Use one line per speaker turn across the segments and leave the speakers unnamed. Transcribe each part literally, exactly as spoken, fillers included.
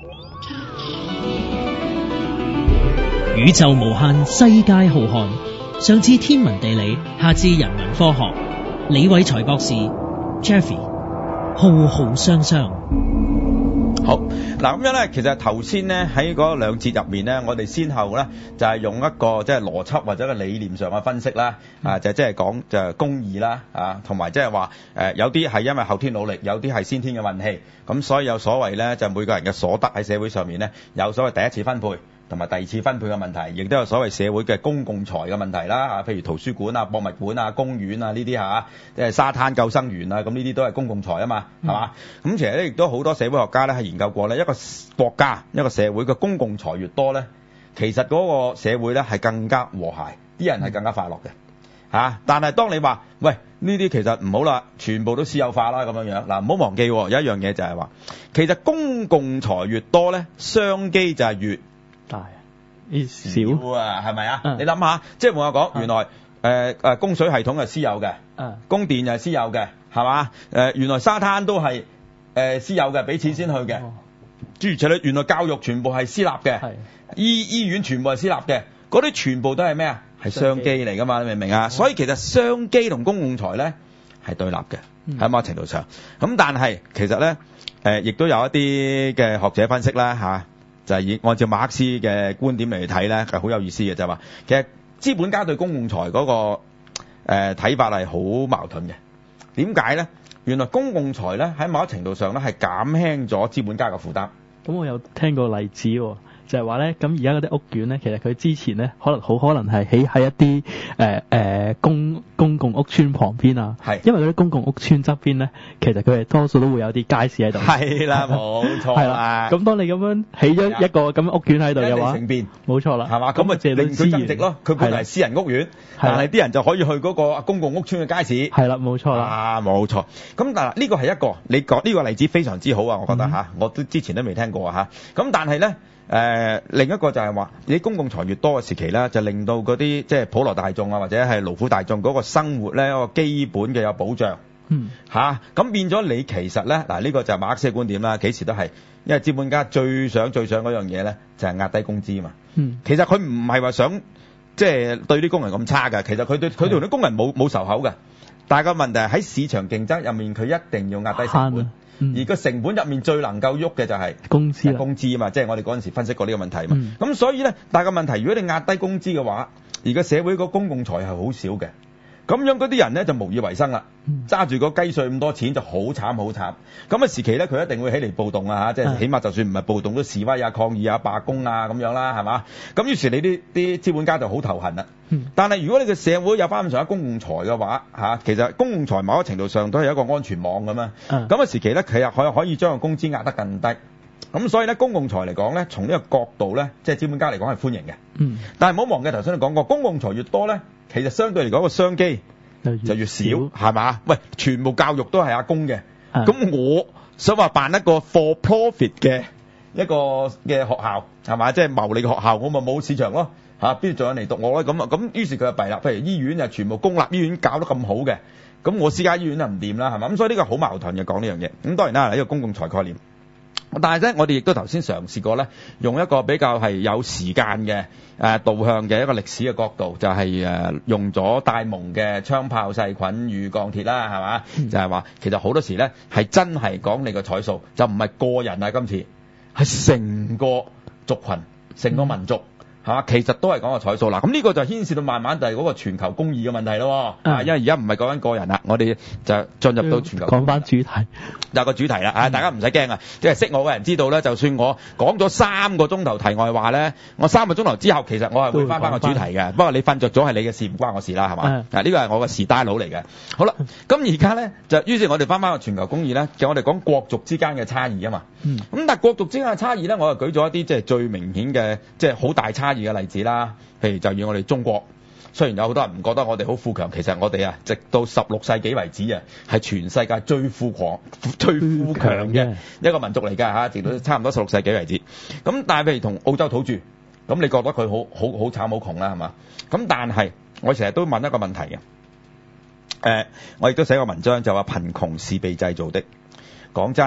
宇宙無限，世界浩瀚，上至天文地理，下至人文科學，李偉才博士 Jeffy 浩浩相相。
好嗱，咁樣咧，其實頭先咧喺嗰兩節入面咧，我哋先後咧就係用一個即係邏輯或者個理念上嘅分析啦，啊就即係講就係公義啦，啊同埋即係話誒有啲係因為後天努力，有啲係先天嘅運氣，咁所以有所謂咧就每個人嘅所得喺社會上面咧有所謂第一次分配同埋第二次分配嘅問題，亦都有所謂社會嘅公共財嘅問題啦，啊譬如圖書館啊、博物館啊、公園啊呢啲嚇，即係沙灘救生員啊，咁呢啲都係公共財啊嘛，係嘛？咁其實咧亦都好多社會學家咧係研究過咧，一個國家一個社會嘅公共財越多咧，其實嗰個社會咧係更加和諧，啲人係更加快樂嘅嚇。但係當你話喂呢啲其實唔好啦，全部都私有化啦咁樣樣，嗱唔好忘記有一樣嘢就係話，其實公共財越多咧，商機就係越
大少
啊，係咪啊？
嗯、
你諗下，即係冇話講，原來誒誒、呃、供水系統係私有嘅，
嗯、
供電又係私有嘅，係嘛？誒、呃、原來沙灘都係誒、呃、私有嘅，俾錢先去嘅。諸、哦、如此類，原來教育全部係私立嘅，醫醫院全部係私立嘅，嗰啲全部都係咩啊？係商機嚟㗎嘛？你明唔明啊？所以其實商機同公共財咧係對立嘅，喺某程度上。咁但係其實咧誒，亦、呃、都有一啲嘅學者分析啦嚇。啊就係以按照馬克思嘅觀點嚟睇咧，係好有意思嘅，就係話其實資本家對公共財嗰個誒睇法係好矛盾嘅。點解咧？原來公共財咧喺某一程度上咧係減輕咗資本家嘅負擔。
咁我有聽過例子喎。就係話咧，咁而家嗰啲屋苑咧，其實佢之前咧，可能好可能係起喺一啲誒誒公公共屋邨旁邊啊。係。因為嗰啲公共屋邨側邊咧，其實佢哋多數都會有啲街市喺度。係啦，冇錯。係啦。咁當你咁樣起咗一個咁樣屋苑喺度嘅話，冇錯啦。係嘛？咁啊，令佢增值咯。佢本嚟係私人屋苑，但係啲人就可以去嗰個公共屋邨嘅街市。係啦，冇錯啦。啊，冇錯。咁嗱，呢個係一個你講呢個例子非常之好啊，我覺得嚇，我都之前都未聽過啊嚇。咁但係咧。誒、呃、另一個就係話，你公共財越多嘅時期咧，就令到嗰啲即係普羅大眾啊，或者係勞苦大眾嗰個生活咧，一個基本嘅有保障。嗯。嚇、啊，咁變咗你其實咧，嗱、這、呢個就係馬克思嘅觀點啦，幾時都係，因為資本家最想最想嗰樣嘢咧，就係壓低工資啊嘛。嗯。其實佢唔係話想即係對啲工人咁差㗎，其實佢對佢同啲工人冇冇仇口㗎，但係個問題係喺市場競爭入面，佢一定要壓低成本。嗯、而個成本入面最能夠喐嘅就係工資，工資啊嘛，即係我哋嗰陣時分析過呢個問題嘛。咁、嗯、所以咧，但係個問題，如果你壓低工資嘅話，而個社會個公共財係好少嘅，咁樣嗰啲人咧就無以為生啦，揸住個雞碎咁多錢就好慘好慘。咁嘅時期咧，佢一定會起嚟暴動啊嚇，即係起碼就算唔係暴動都示威啊、抗議啊、罷工啊咁樣啦，係嘛？咁於是你啲啲資本家就好頭痕啦。但係如果你個社會有翻咁上下公共財嘅話嚇，其實公共財某一程度上都係一個安全網咁啊。咁嘅時期咧，其實可可以將個工資壓得更低。咁所以咧，公共財嚟講咧，從呢個角度咧，即係資本家嚟講係歡迎嘅。嗯。但係唔好忘記頭先你講過，公共財越多咧，其實相對嚟講個商機就越少，係嘛？喂，全部教育都係阿公嘅，咁我想話辦一個 for profit 嘅一個嘅學校，係嘛？即係牟利嘅學校，我咪冇市場咯，嚇邊度仲有人嚟讀我咧？咁啊，咁於是佢就弊啦。譬如醫院就全部公立醫院搞得咁好嘅，咁我私家醫院就唔掂啦，係嘛？咁所以呢個好矛盾嘅講呢樣嘢。咁當然啦，呢個公共財概念。但係咧，我哋亦都頭先嘗試過咧，用一個比較係有時間嘅誒導向嘅一個歷史嘅角度，就係、是、誒用咗戴蒙嘅槍炮細菌與鋼鐵啦，係嘛？嗯、就係話其實好多時咧係真係講你個彩數，就唔係個人啊，今次係成個族群、成個民族。嗯係嘛？其實都係講個彩數啦。咁呢個就牽涉到慢慢就係嗰個全球公義嘅問題咯。啊、嗯，因為而家唔係講緊個人啦，我哋就進入到全球。講翻主題，有個主題啦。啊、嗯，大家唔使驚啊，即係識我嘅人知道咧，就算我講咗三個鐘頭題外話咧，我三個鐘頭之後其實我係會翻翻個主題嘅。不過你瞓着咗係你嘅事，唔關我事啦，係嘛？啊、嗯，呢個係我嘅時單佬嚟嘅。好啦，咁而家咧就於是我哋翻翻個全球公義咧，就我哋講國族之間嘅差異啊嘛。嗯。咁但係國族之間嘅差異咧，我就舉咗一啲即係最明顯嘅，即係好大差異嘅例子啦。譬如就以我哋中國，雖然有好多人唔覺得我哋好富強，其實我哋啊，直到十六世紀為止啊，係全世界最富狂、最富強嘅一個民族嚟㗎嚇，直到差唔多十六世紀為止。咁但係譬如同澳洲土著，咁你覺得佢好好好慘好窮啦，係嘛？咁但係我成日都問一個問題嘅，誒、呃，我亦都寫個文章就話貧窮是被製造的。講真，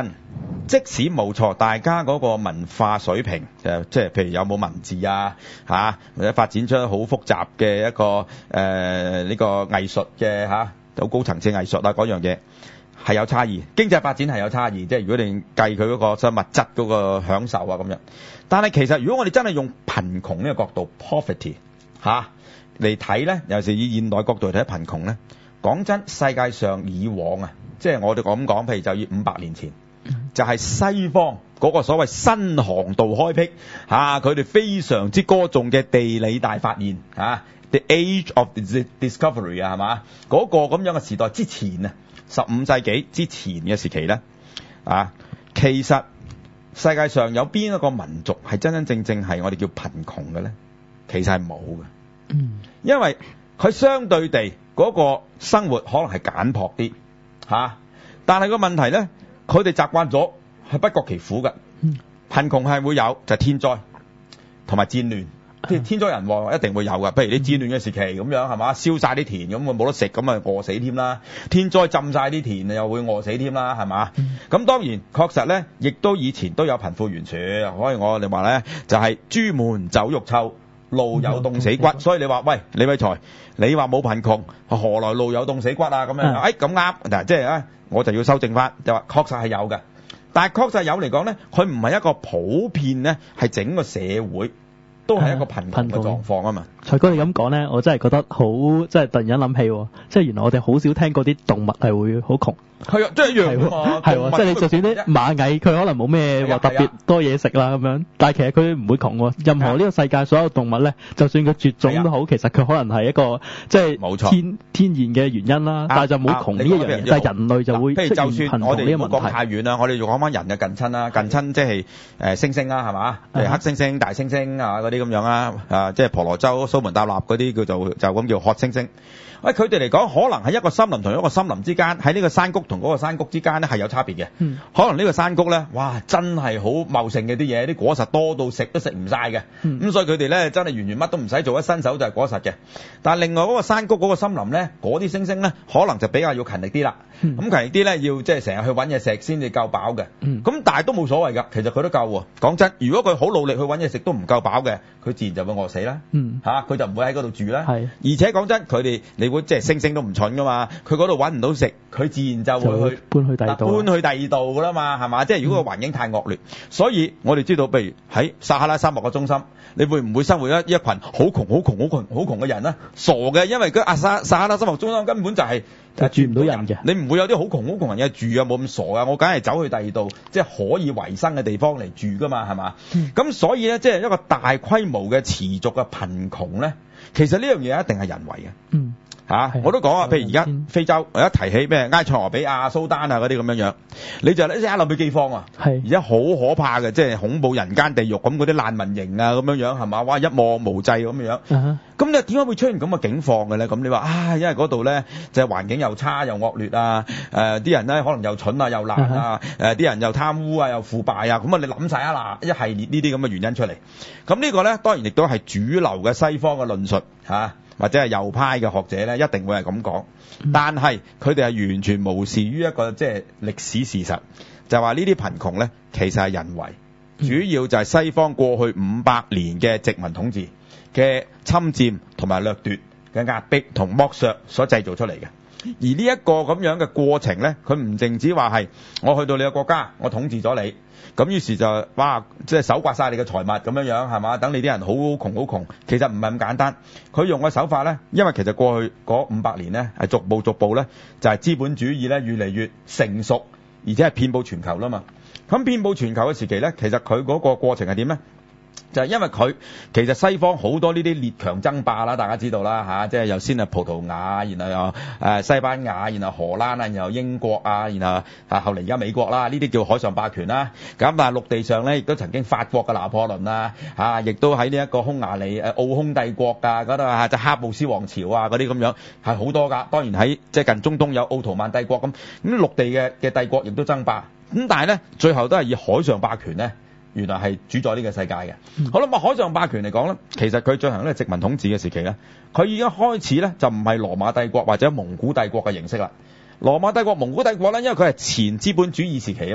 即使冇錯，大家嗰個文化水平誒，即係譬如有冇文字啊嚇，或者發展出好複雜嘅一個誒呢、呃呢個藝術嘅嚇，好高層次藝術啊嗰樣嘢係有差異，經濟發展係有差異，即係如果你計佢嗰個即係物質嗰個享受啊咁樣。但係其實如果我哋真係用貧窮呢個角度 poverty 嚇嚟睇咧，尤其是以現代角度嚟睇貧窮咧，講真，世界上以往啊，即係我哋咁講，譬如就以五百年前。就係西方嗰個所謂新航道開闢嚇，佢哋非常之歌頌嘅地理大發現嚇 ，The Age of Discovery 啊，係嘛？嗰個咁樣嘅時代之前啊，十五世紀之前嘅時期咧啊，其實世界上有邊一個民族係真真正正係我哋叫貧窮嘅咧？其實係冇嘅，嗯，因為佢相對地嗰個生活可能係簡樸啲嚇，但係個問題咧。佢哋習慣咗係不覺其苦嘅，貧窮係會有就係、是、天災同埋戰亂，即係天災人禍一定會有嘅。譬如你戰亂嘅時期咁樣係嘛，燒晒啲田咁啊冇得食，咁啊餓死添啦。天災浸晒啲田又會餓死添啦，係嘛？咁、嗯、當然確實咧，亦都以前都有貧富懸殊，所以我哋話咧就係、是、朱門酒肉臭，路有凍死骨。所以你話喂李偉才，你話冇貧窮，何來路有凍死骨啊？咁樣，哎咁啱嗱，即係啊。我就要修正翻，就話確實係有嘅，但係確實有嚟講咧，佢唔係一個普遍咧，係整個社會都係一個貧窮嘅狀況啊嘛。財哥你咁講咧，我真係覺得好，即係突然間諗起，即係原來我哋好少聽過啲動物係會好窮。係啊，即係一樣㗎嘛。係喎，即係你就算啲螞蟻，佢可能冇咩話特別多嘢食啦咁樣，但係其實佢唔會窮喎。任何呢個世界所有動物咧，就算佢絕種都好，其實佢可能係一個即係天天然嘅原因啦。但係就冇窮呢一樣嘢，但係人類就會出現貧窮呢個問題。我哋唔好講太遠啦，我哋要講翻人嘅近親啦，近親即係誒猩猩啦，係嘛？譬如黑猩猩、大猩猩啊嗰啲咁樣啊，啊即係婆羅洲、蘇門答臘嗰啲叫做就咁叫褐猩猩。喂，佢哋嚟講，可能喺一個森林同一個森林之間，喺呢個山谷同嗰個山谷之間咧係有差別嘅。嗯，可能呢個山谷咧，哇，真係好茂盛嘅啲嘢，啲果實多到食都食唔晒嘅。嗯，咁所以佢哋咧真係完全乜都唔使做，一伸手就係果實嘅。但係另外嗰個山谷嗰個森林咧，嗰啲猩猩咧，可能就比較要勤力啲啦。咁、嗯、勤力啲咧，要即係成日去揾嘢食先至夠飽嘅。咁、嗯、但係都冇所謂㗎，其實佢都夠喎。講真，如果佢好努力去揾嘢食都唔夠飽嘅，佢自然就會餓死啦。嗯，嚇、啊，佢就唔會喺嗰度住啦。係，而且講真，佢哋你會即係猩猩都唔蠢㗎嘛，佢嗰度揾唔到食，佢自然就會去搬去第二度，搬去第二度㗎啦嘛，係嘛？即係如果個環境太惡劣，嗯、所以我哋知道，譬如喺撒哈拉沙漠嘅中心，你會唔會生活一一群好窮、好窮、好窮、好窮嘅人呢？傻嘅，因為嗰阿撒撒哈拉沙漠中心根本就係、是、就住唔到人嘅，你唔會有啲好窮、好窮人嘅住啊，冇咁傻啊！我梗係走去第二度，即係可以維生嘅地方嚟住㗎嘛，係嘛？咁、嗯、所以咧，即係一個大規模嘅持續嘅貧窮咧，其實呢樣嘢一定係人為嘅。嗯。嚇、啊！我都講啊，譬如而家非洲，我一提起咩埃塞俄比亞、蘇丹啊嗰啲咁樣樣，你就一諗起饑荒啊！係而家好可怕嘅，即係恐怖人間地獄咁嗰啲難民營啊咁樣樣係嘛？哇！一望無際咁樣樣。咁、uh-huh. 你點解會出現咁嘅境況嘅咧？咁你話啊，因為嗰度咧就係、是、環境又差又惡劣啊！誒、呃、啲人咧可能又蠢啊又懶啊！誒、uh-huh. 啲、呃、人又貪污啊又腐敗啊！咁啊你諗晒啊嗱一系列呢啲咁嘅原因出嚟。咁呢個咧當然亦都係主流嘅西方嘅論述嚇。啊或者係右派嘅學者咧，一定會係咁講，但係佢哋係完全無視於一個即係歷史事實，就話呢啲貧窮咧其實係人為，主要就係西方過去五百年嘅殖民統治嘅侵佔同埋掠奪嘅壓迫同剝削所製造出嚟嘅。而呢一個咁樣嘅過程咧，佢唔淨止話係我去到你嘅國家，我統治咗你。咁於是就哇，即係搜刮晒你嘅財物咁樣樣係嘛？等你啲人好窮好窮，其實唔係咁簡單。佢用嘅手法咧，因為其實過去嗰五百年咧係逐步逐步咧就係資本主義咧越嚟越成熟，而且係遍佈全球啦嘛。咁遍佈全球嘅時期咧，其實佢嗰個過程係點咧？就係因為佢其實西方好多呢啲列強爭霸啦，大家知道啦嚇，即係又先係葡萄牙，然後又誒西班牙，然後荷蘭啊，然後英國啊，然後啊後嚟而家美國啦，呢啲叫海上霸權啦。咁但係陸地上咧，亦都曾經法國嘅拿破崙啊，嚇，亦都喺呢一個匈牙利誒奧匈帝國啊嗰度啊，就哈布斯王朝啊嗰啲咁樣係好多㗎。當然喺即係近中東有奧圖曼帝國咁，咁陸地嘅嘅帝國亦都爭霸。咁但係咧，最後都係以海上霸權咧。原來係主宰呢個世界嘅。嗯、好啦，咁海上霸權嚟講咧，其實佢進行呢個殖民統治嘅時期咧，佢已經開始咧就唔係羅馬帝國或者蒙古帝國嘅形式啦。羅馬帝國、蒙古帝國咧，因為佢係前資本主義時期啊嘛，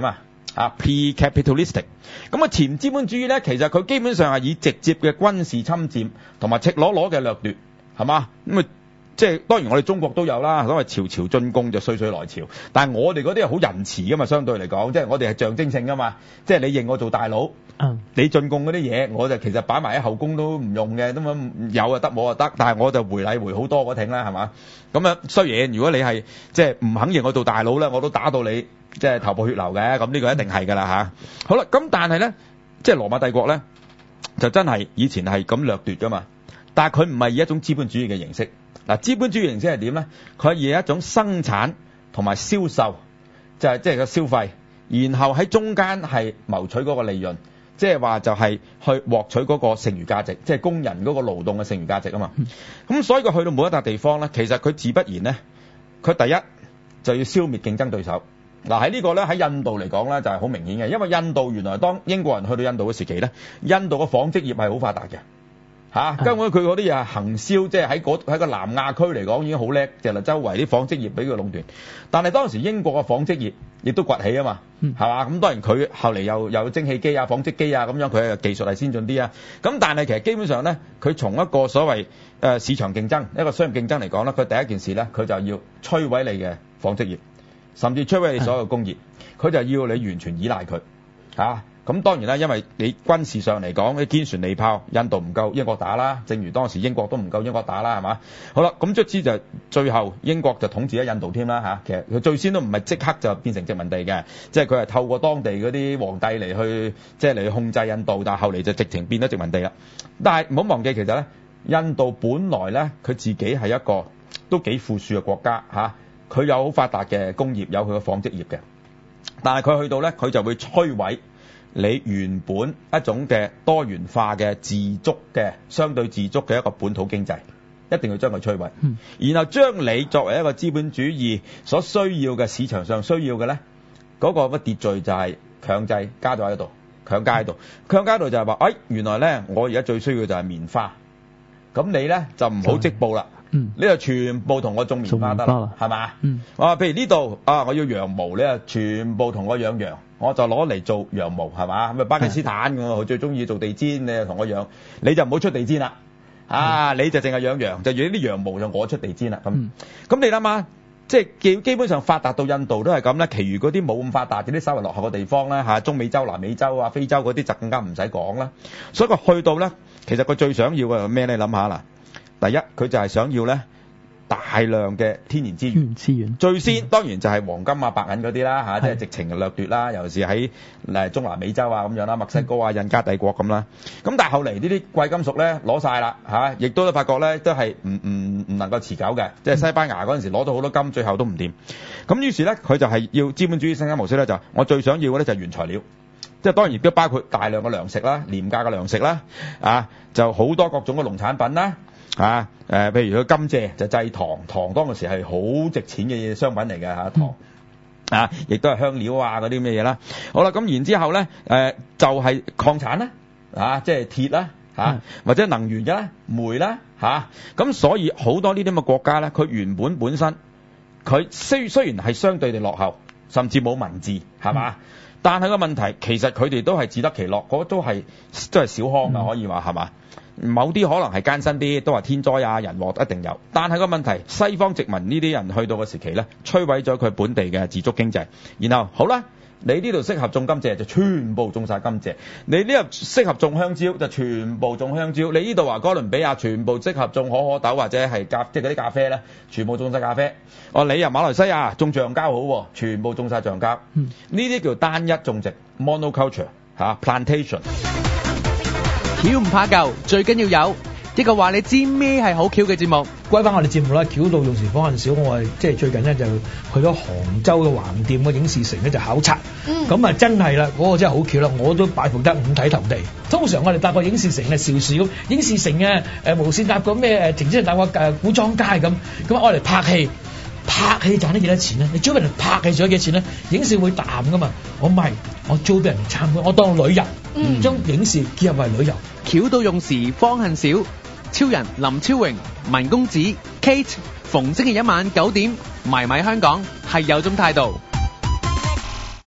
啊 pre-capitalistic。咁啊前資本主義咧，其實佢基本上係以直接嘅軍事侵佔同埋赤裸裸嘅掠奪，係嘛？咁啊即係當然我哋中國都有啦，所謂朝朝進貢就歲歲來朝，但係我哋嗰啲係好仁慈噶嘛，相對嚟講，即係我哋係象徵性噶嘛，即係你認我做大佬，嗯、你進貢嗰啲嘢，我就其實擺埋喺後宮都唔用嘅，咁樣有就得，冇就得，但係我就回禮回好多嗰挺啦，係嘛？咁啊衰嘢，如果你係即係唔肯認我做大佬咧，我都打到你即係頭破血流嘅，咁呢個一定係㗎啦嚇。好啦，咁但係咧，即係羅馬帝國咧，就真係以前係咁掠奪㗎嘛，但係佢唔係以一種資本主義嘅形式。嗱，資本主義形式係點咧？佢係以一種生產同埋銷售，就係即係個消費，然後喺中間係謀取嗰個利潤，即係話就係去獲取嗰個剩餘價值，即係工人嗰個勞動嘅剩餘價值啊嘛。咁所以佢去到每一笪地方咧，其實佢自不然咧，佢第一就要消滅競爭對手。嗱，喺呢個咧，喺印度嚟講咧就係好明顯嘅，因為印度原來當英國人去到印度嘅時期咧，印度嘅紡織業係好發達嘅。嚇、啊，根本佢嗰啲嘢係行銷，即係喺嗰喺個南亞區嚟講已經好叻，就係周圍啲紡織業俾佢壟斷。但係當時英國嘅紡織業亦都崛起啊嘛，係嘛？咁當然佢後嚟又有蒸汽機啊、紡織機啊咁樣，佢嘅技術係先進啲啊。咁但係其實基本上咧，佢從一個所謂誒市場競爭、一個商業競爭嚟講咧，佢第一件事咧，佢就要摧毀你嘅紡織業，甚至摧毀你所有工業，佢就要你完全依賴佢嚇。啊咁當然啦，因為你軍事上嚟講，你堅船利炮，印度唔夠英國打啦，正如當時英國都唔夠英國打啦，係嘛？好啦，咁卒之就最後英國就統治咗印度添啦嚇。其實佢最先都唔係即刻就變成殖民地嘅，即係佢係透過當地嗰啲皇帝嚟去即係嚟去控制印度，但係後嚟就直情變咗殖民地啦。但係唔好忘記，其實咧，印度本來咧佢自己係一個都幾富庶嘅國家嚇，佢有好發達嘅工業，有佢嘅紡織業嘅，但係佢去到咧，佢就會摧毀你原本一種嘅多元化嘅自足嘅相對自足嘅一個本土經濟，一定要將佢摧毀，嗯、然後將你作為一個資本主義所需要嘅市場上需要嘅咧，嗰、嗰個乜秩序就係強制加咗喺度，強加喺度，強加喺度就係話，哎，原來咧我而家最需要就係棉花，咁你咧就唔好織布啦。嗯，你就全部同我種棉花得啦，係嘛？嗯，啊，譬如呢度啊，我要羊毛，你啊全部同我養羊，我就攞嚟做羊毛，係嘛？咁啊巴基斯坦咁佢最中意做地氈，你就同我養，你就唔好出地氈啦，啊，你就淨係養羊，就養啲羊毛就我出地氈啦，咁，咁、嗯、你諗下，即係基基本上發達到印度都係咁啦，其餘嗰啲冇咁發達，啲稍微落後嘅地方咧嚇，中美洲、南美洲啊、非洲嗰啲就更加唔使講啦。所以佢去到咧，其實佢最想要嘅係咩咧？你諗下啦。第一，佢就係想要咧大量嘅天然資源，資源最先當然就係黃金啊、白銀嗰啲啦嚇，即係直情掠奪啦，尤其是喺誒中南美洲啊咁樣啦，墨西哥啊、印加帝國咁啦。咁但係後嚟呢啲貴金屬咧攞晒啦嚇，亦都發覺咧都係唔唔唔能夠持久嘅，即係西班牙嗰陣時攞到好多金，最後都唔掂。咁於是咧，佢就係要資本主義生產模式咧，就我最想要嘅咧就係原材料。即係當然亦都包括大量嘅糧食啦、廉價嘅糧食啦，啊就好多各種嘅農產品啦。啊，誒、呃，譬如佢甘蔗就製糖，糖當時係好值錢嘅商品嚟嘅嚇，糖啊，亦都係香料啊嗰啲咩嘢啦。好啦，咁然之後咧，誒、呃、就係、是、礦產啦，啊，即係鐵啦，嚇、啊，或者能源嘅啦，煤啦，嚇、啊。咁所以好多呢啲咁嘅國家咧，佢原本本身佢雖雖然係相對地落後，甚至冇文字，係嘛？嗯、但係個問題其實佢哋都係自得其樂，嗰都係都係小康㗎，可以話係嘛？某啲可能係艱辛啲，都話天災啊、人禍一定有。但係個問題，西方殖民呢啲人去到嘅時期咧，摧毀咗佢本地嘅自足經濟。然後好啦，你呢度適合種甘蔗就全部種晒甘蔗，你呢度適合種香蕉就全部種香蕉。你呢度話哥倫比亞全部適合種可可豆或者係咖，即係嗰啲咖啡咧，全部種晒咖啡。哦，你又馬來西亞種橡膠好，全部種晒橡膠。呢啲、嗯、叫單一種植 monoculture 嚇、啊、plantation。
橋唔怕舊，最緊要有一個話你知咩係好橋嘅節目。
歸翻我哋節目啦，橋到用時方恨少。我係即係最近咧就去咗杭州嘅橫店嘅影視城咧就考察，咁啊、嗯、真係啦，嗰、那個真係好橋啦，我都拜服得五體投地。通常我哋搭過影視城咧，邵氏咁影視城啊，誒、呃、無線搭過咩誒，停車場搭過誒古裝街咁，咁我嚟拍戲。拍戲賺得幾多錢咧？你租俾人拍戲賺咗幾多錢咧？影視會淡噶嘛？我唔係，我租俾人哋參觀，我當旅遊，將、嗯、影視結合為旅遊。
橋到用時方恨少，超人林超榮、文公子 Kate，逢星期一晚九點，迷迷香港係有種態度。